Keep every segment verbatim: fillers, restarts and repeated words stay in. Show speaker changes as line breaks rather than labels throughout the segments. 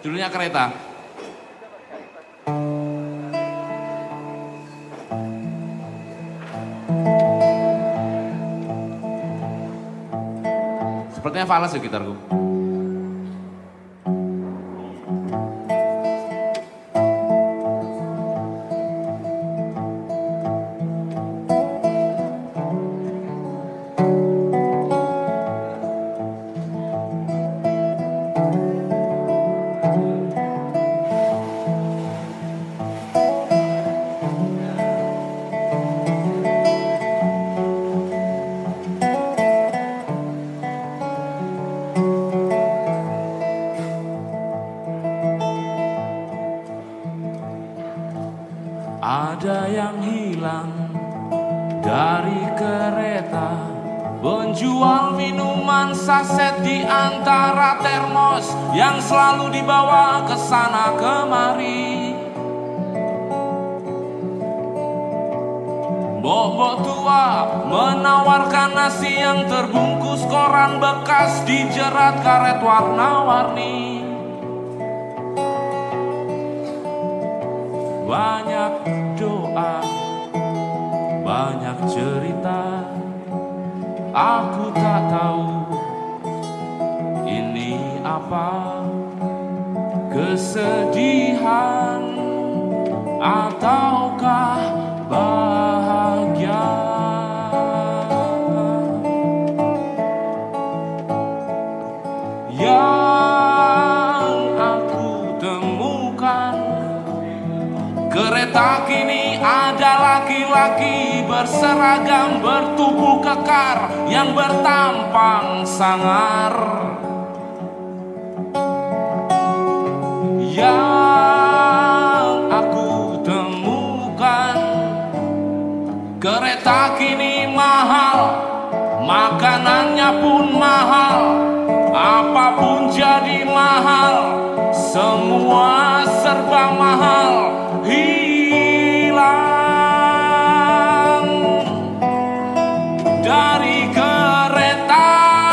Judulnya Kereta. Sepertinya fals ya gitarku. Ada yang hilang dari kereta, penjual minuman saset di antara termos yang selalu dibawa ke sana kemari. Bobok tua menawarkan nasi yang terbungkus koran bekas dijerat karet warna-warni. Banyak doa, banyak cerita, aku tak tahu ini apa, kesedihan ataukah bahagia. Yang aku temukan, kereta kini ada laki-laki berseragam bertubuh kekar yang bertampang sangar. Yang aku temukan, kereta kini mahal, makanannya pun mahal, apapun jadi mahal, semua serba mahal. Hilang dari kereta,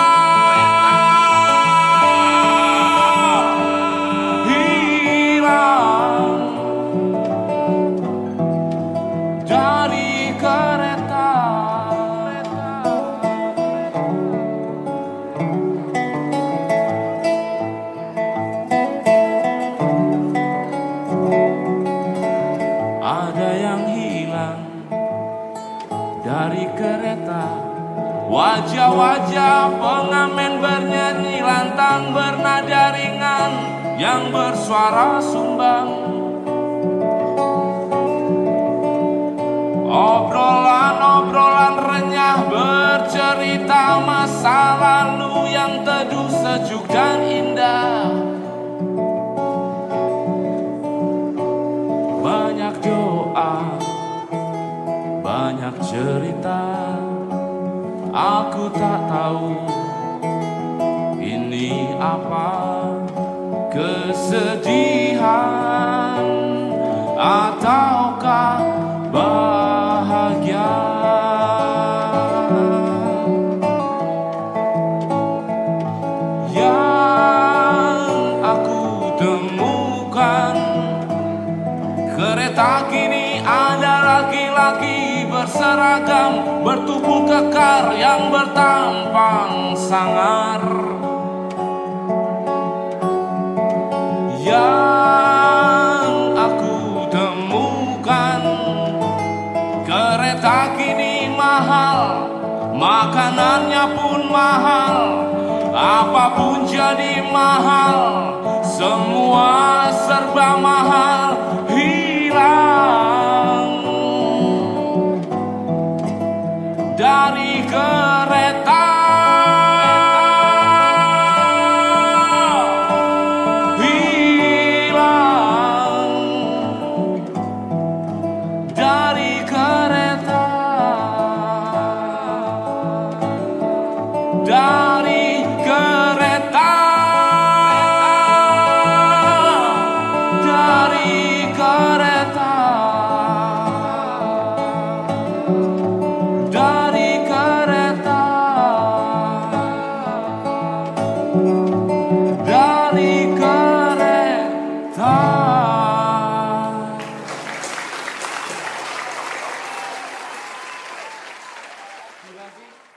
hilang dari kereta. Ada yang hilang dari kereta, wajah-wajah pengamen bernyanyi lantang bernada ringan yang bersuara sumbang. Obrolan-obrolan renyah bercerita masa lalu yang teduh, sejuk dan indah. Banyak doa, banyak cerita, aku tak tahu ini apa, kesedihan ataukah bahagia. Yang aku temukan, kereta kini ada laki-laki berseragam bertubuh kekar yang bertampang sangar. Yang aku temukan, kereta kini mahal, makanannya pun mahal, apapun jadi mahal, semua serba mahal. Hilang dari kereta, hilang dari kereta, dari kereta. kasih.